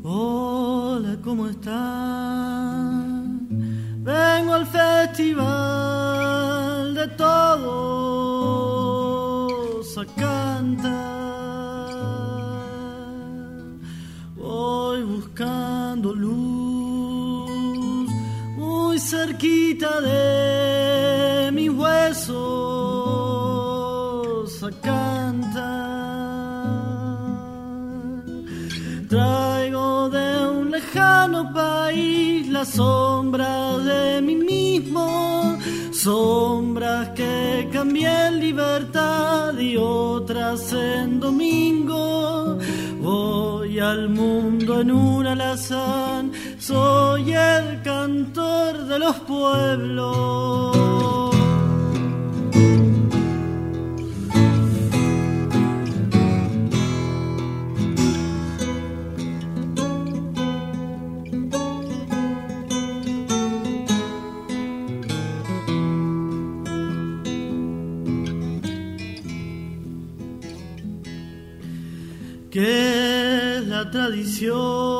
Hola, ¿cómo están? Vengo al festival de todos a cantar. Voy buscando luz muy cerquita de mis huesos a cantar. Traigo de un lejano país las sombras de mí mismo, sombras que cambié en libertad y otras en domingo. Voy al mundo en un alazán, soy el cantor de los pueblos. Que es la tradición,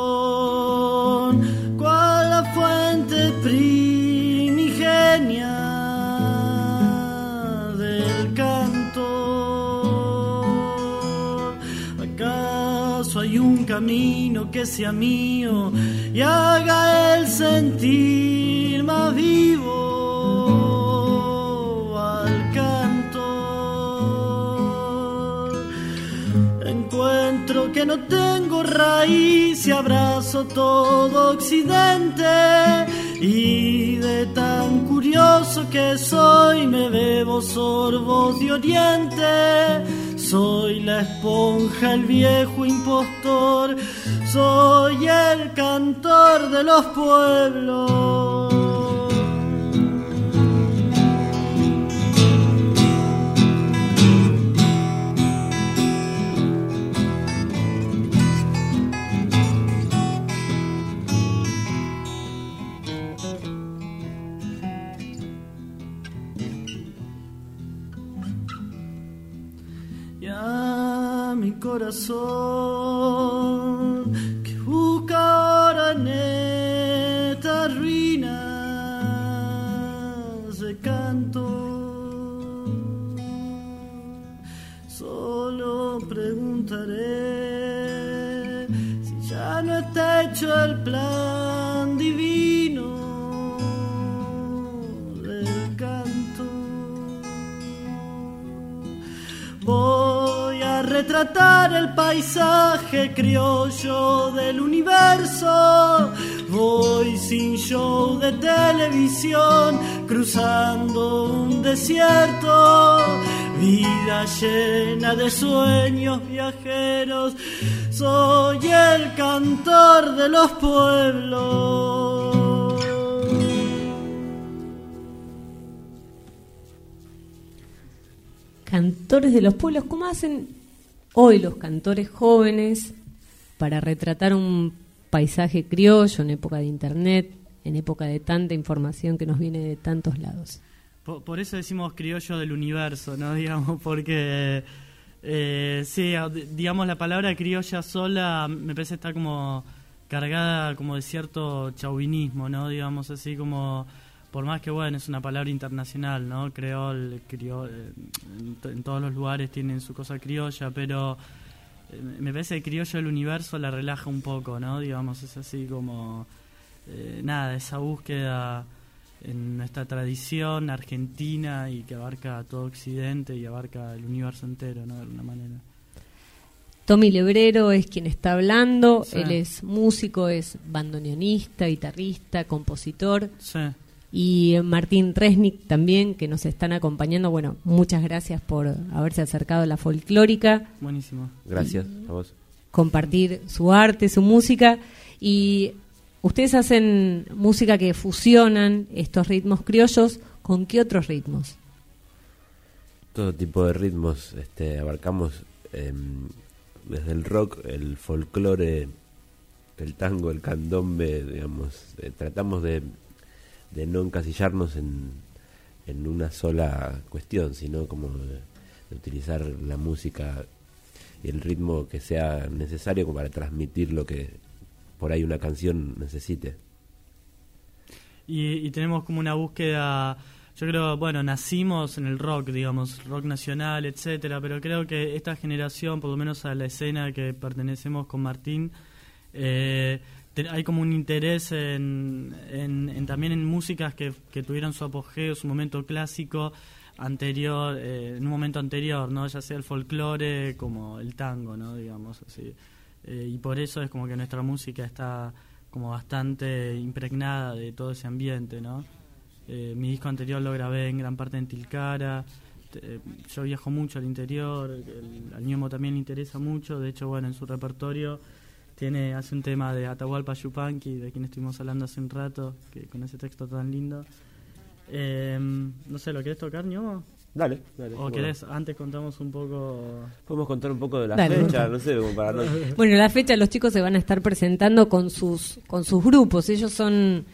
cual la fuente primigenia del canto. ¿Acaso hay un camino que sea mío y haga el sentir más vivo al canto? Encuentro que no tengo raíz y abrazo todo Occidente, y de tan curioso que soy me bebo sorbos de Oriente. Soy la esponja, el viejo impostor, soy el cantor de los pueblos. Mi corazón que busca ahora en estas ruinas de canto, solo preguntaré si ya no está hecho el plan divino del canto. Voy a retratar el paisaje criollo del universo. Voy sin show de televisión, cruzando un desierto. Vida llena de sueños viajeros, soy el cantor de los pueblos. Cantores de los pueblos, ¿cómo hacen hoy los cantores jóvenes para retratar un paisaje criollo en época de internet, en época de tanta información que nos viene de tantos lados? Por eso decimos criollo del universo, ¿no? Digamos, porque sí, digamos, la palabra criolla sola me parece estar como cargada como de cierto chauvinismo, ¿no? Digamos así como, por más que bueno, es una palabra internacional, ¿no? Creol, en todos los lugares tienen su cosa criolla, pero me parece que criollo del universo la relaja un poco, ¿no? Digamos, es así como nada, esa búsqueda en nuestra tradición argentina y que abarca todo Occidente y abarca el universo entero, ¿no? De alguna manera. Tommy Lebrero es quien está hablando, Sí. Él es músico, es bandoneonista, guitarrista, compositor. Sí. Y Martín Resnick también, que nos están acompañando. Bueno, muchas gracias por haberse acercado a la folclórica. Buenísimo. Gracias a vos. Compartir su arte, su música. Y ustedes hacen música que fusionan estos ritmos criollos. ¿Con qué otros ritmos? Todo tipo de ritmos, abarcamos desde el rock, el folclore, el tango, el candombe, digamos, tratamos de no encasillarnos en una sola cuestión, sino como de utilizar la música y el ritmo que sea necesario como para transmitir lo que por ahí una canción necesite. Y tenemos como una búsqueda, yo creo, bueno, nacimos en el rock, digamos, rock nacional, etcétera, pero creo que esta generación, por lo menos a la escena que pertenecemos con Martín, hay como un interés también en músicas que tuvieron su apogeo, su momento clásico anterior, en un momento anterior, ¿no? Ya sea el folclore como el tango, ¿no? Digamos así. Y por eso es como que nuestra música está como bastante impregnada de todo ese ambiente, ¿no? Mi disco anterior lo grabé en gran parte en Tilcara. Yo viajo mucho al interior, al Ñemo también le interesa mucho, de hecho, bueno, en su repertorio hace un tema de Atahualpa Yupanqui, de quien estuvimos hablando hace un rato, que con ese texto tan lindo. No sé, ¿lo querés tocar, Ñemo? Dale. ¿O querés, antes contamos un poco? Podemos contar un poco de la Dale, fecha, no sé, como para no... Bueno, la fecha los chicos se van a estar presentando con sus grupos. Ellos son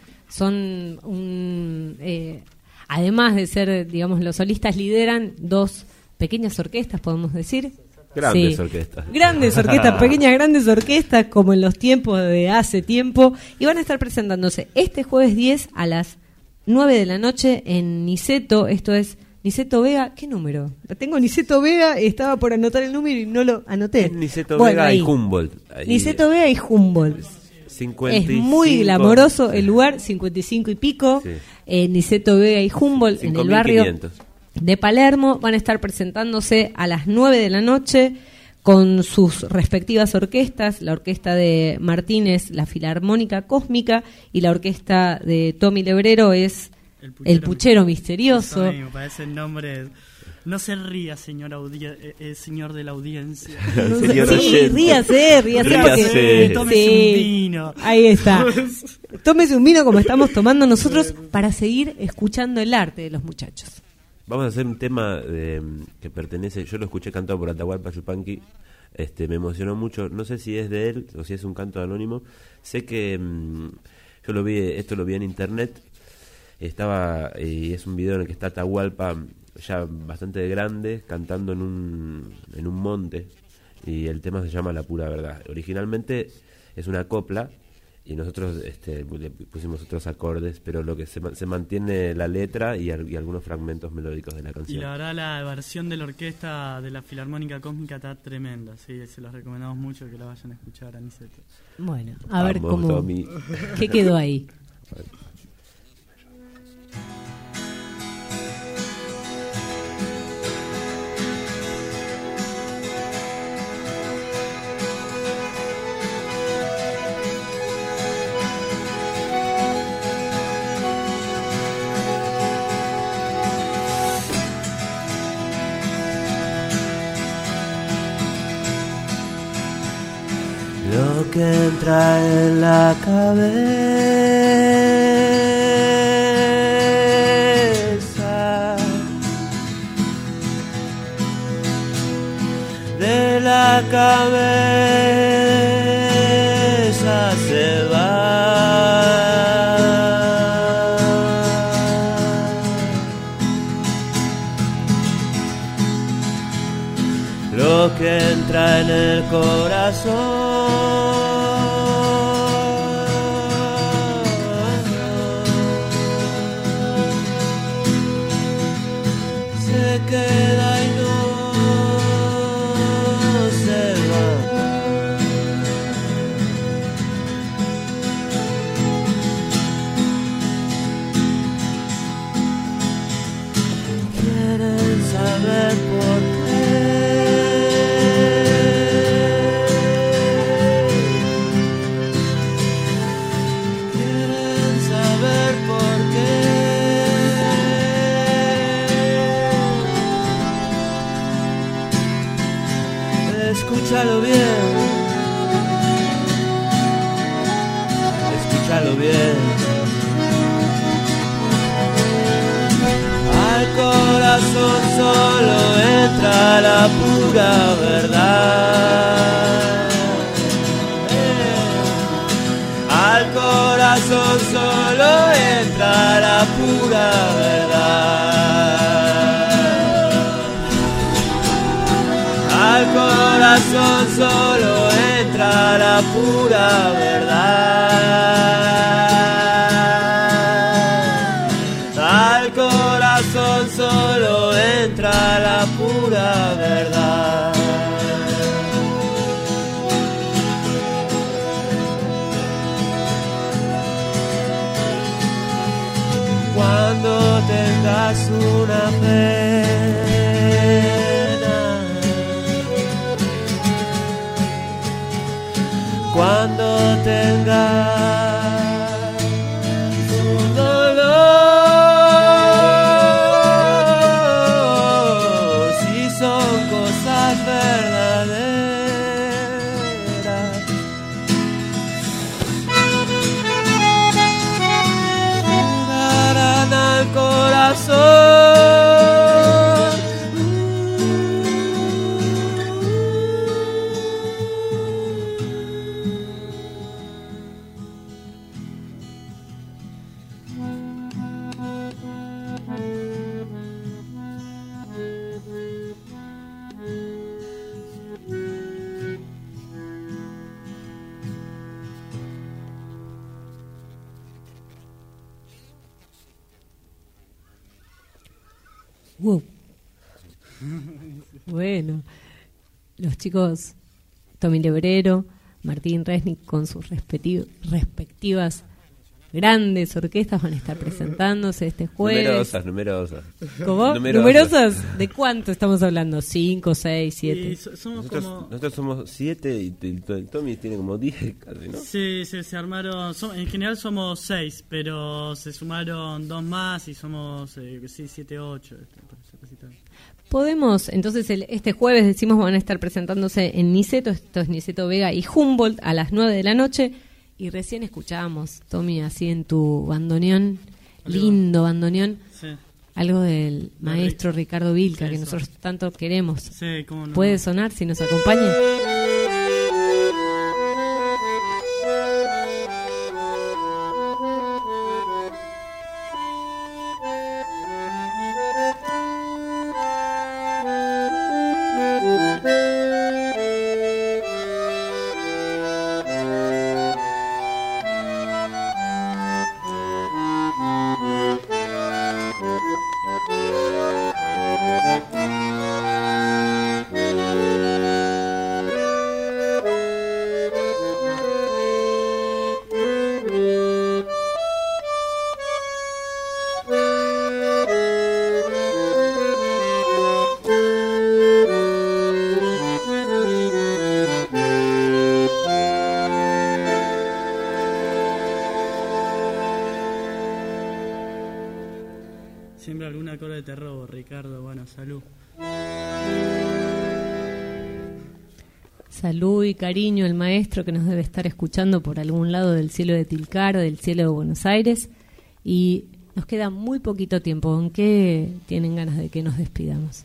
además de ser, digamos, los solistas, lideran 2 pequeñas orquestas, podemos decir. Grandes orquestas. Grandes orquestas, pequeñas grandes orquestas, como en los tiempos de hace tiempo. Y van a estar presentándose este jueves 10 a las 9 de la noche en Niceto. Esto es Niceto Vega. ¿Qué número? Tengo Niceto Vega, estaba por anotar el número y no lo anoté. Es Niceto Vega ahí. y Humboldt. Ahí. Niceto Vega y Humboldt. 55. Es muy glamoroso el lugar, 55 y pico. Sí. Niceto Vega y Humboldt, en el barrio de Palermo. Van a estar presentándose a las 9 de la noche con sus respectivas orquestas. La orquesta de Martínez, la Filarmónica Cósmica, y la orquesta de Tommy Lebrero es El Puchero Misterioso. Eso me parece el nombre. No se ría, señor de la audiencia. Sí, ríase porque tómese un vino. Ahí está. Tómese un vino como estamos tomando nosotros para seguir escuchando el arte de los muchachos. Vamos a hacer un tema que pertenece, yo lo escuché cantado por Atahualpa Yupanqui, me emocionó mucho, no sé si es de él o si es un canto anónimo. Sé que yo lo vi en internet, y es un video en el que está Atahualpa ya bastante grande cantando en un monte, y el tema se llama La Pura Verdad. Originalmente es una copla y nosotros le pusimos otros acordes, pero lo que se mantiene la letra y algunos fragmentos melódicos de la canción. Y la verdad, la versión de la orquesta de la Filarmónica Cósmica está tremenda, sí, se los recomendamos mucho que la vayan a escuchar a Niceto. Bueno, a ver cómo Tommy. ¿Qué quedó ahí? Lo que entra en la cabeza, de la cabeza se va. Lo que entra en el corazón se queda y no se va. Quieren saber por qué. Escúchalo bien, escúchalo bien. Al corazón solo entra la pura verdad. Al corazón solo entra la pura verdad. Al corazón solo entra entra la pura verdad. Al corazón solo entra la pura verdad. Cuando tengas una pena, cuando tengas un dolor, si son cosas verdaderas, darán al corazón. Wow. Bueno, los chicos Tommy Lebrero, Martín Resnick con sus respectivas grandes orquestas van a estar presentándose este jueves. Numerosas. ¿Cómo? ¿Numerosas? ¿De cuánto estamos hablando? ¿5, 6, 7? Nosotros somos 7 y Tommy tiene como 10 casi, ¿no? Sí, se armaron, en general somos 6, pero se sumaron 2 más y somos 7, 8. Podemos, entonces este jueves decimos van a estar presentándose en Niceto, esto es Niceto Vega y Humboldt a las 9 de la noche. Y recién escuchábamos, Tommy, así en tu bandoneón, lindo bandoneón, sí, algo del maestro Ricardo Vilca, sí, que nosotros tanto queremos. Sí, cómo no. ¿Puede sonar si nos acompaña? Siempre alguna cosa de terror, Ricardo. Bueno, salud. Salud y cariño al maestro que nos debe estar escuchando por algún lado del cielo de Tilcara, del cielo de Buenos Aires. Y nos queda muy poquito tiempo. ¿En qué tienen ganas de que nos despidamos?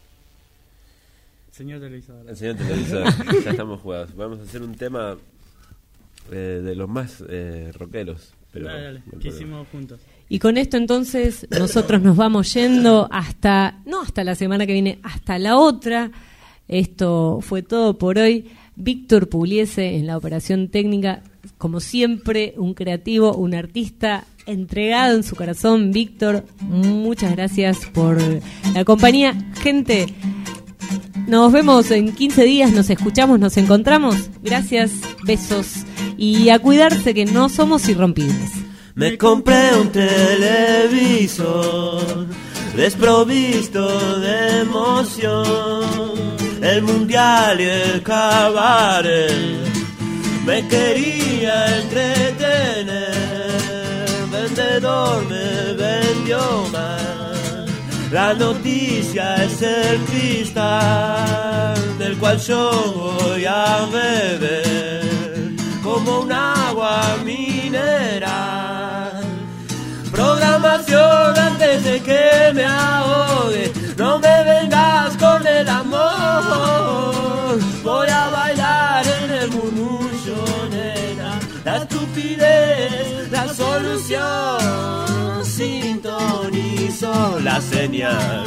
Señor televisor. El señor televisor. Ya estamos jugados. Vamos a hacer un tema de los más rockeros. Pero dale, que hicimos juntos. Y con esto entonces nosotros nos vamos yendo no hasta la semana que viene, hasta la otra. Esto fue todo por hoy. Víctor Pugliese en la operación técnica, como siempre, un creativo, un artista entregado en su corazón. Víctor, muchas gracias por la compañía. Gente, nos vemos en 15 días, nos escuchamos, nos encontramos. Gracias, besos y a cuidarse que no somos irrompibles. Me compré un televisor desprovisto de emoción, el mundial y el cabaret me quería entretener, vendedor me vendió mal, la noticia es el cristal del cual yo voy a beber como un agua mineral. Programación antes de que me ahogue, no me vengas con el amor. Voy a bailar en el murmullo, nena, la estupidez, la solución. Sintonizo la señal,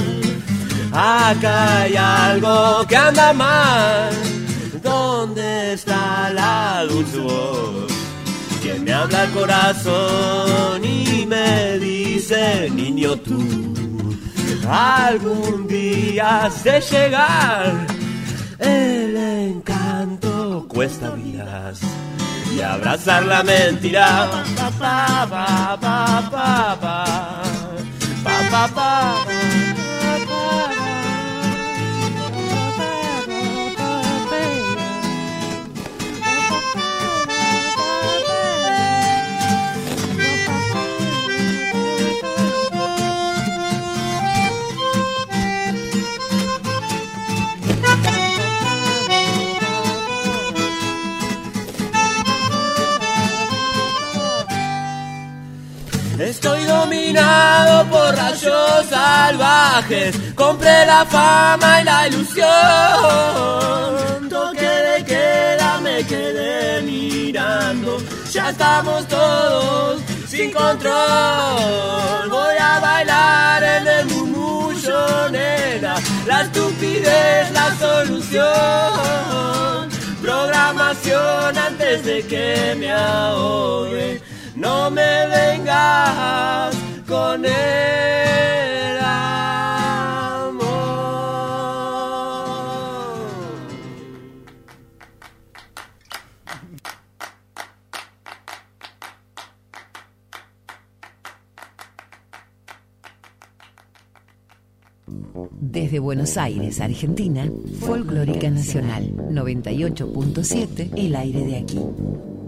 acá hay algo que anda mal. ¿Dónde está la la dulce voz que me habla el corazón y me dice: niño, tú algún día has de llegar. El encanto cuesta vidas y abrazar la mentira. Pa, pa, pa, pa, pa, pa, pa, pa, pa. Estoy dominado por rayos salvajes, compré la fama y la ilusión. Toque de queda, me quedé mirando, ya estamos todos sin control. Voy a bailar en el murmullo, nena, la estupidez, la solución. Programación antes de que me ahogue. No me vengas con el amor. Desde Buenos Aires, Argentina, Folclórica Nacional 98.7, el aire de aquí.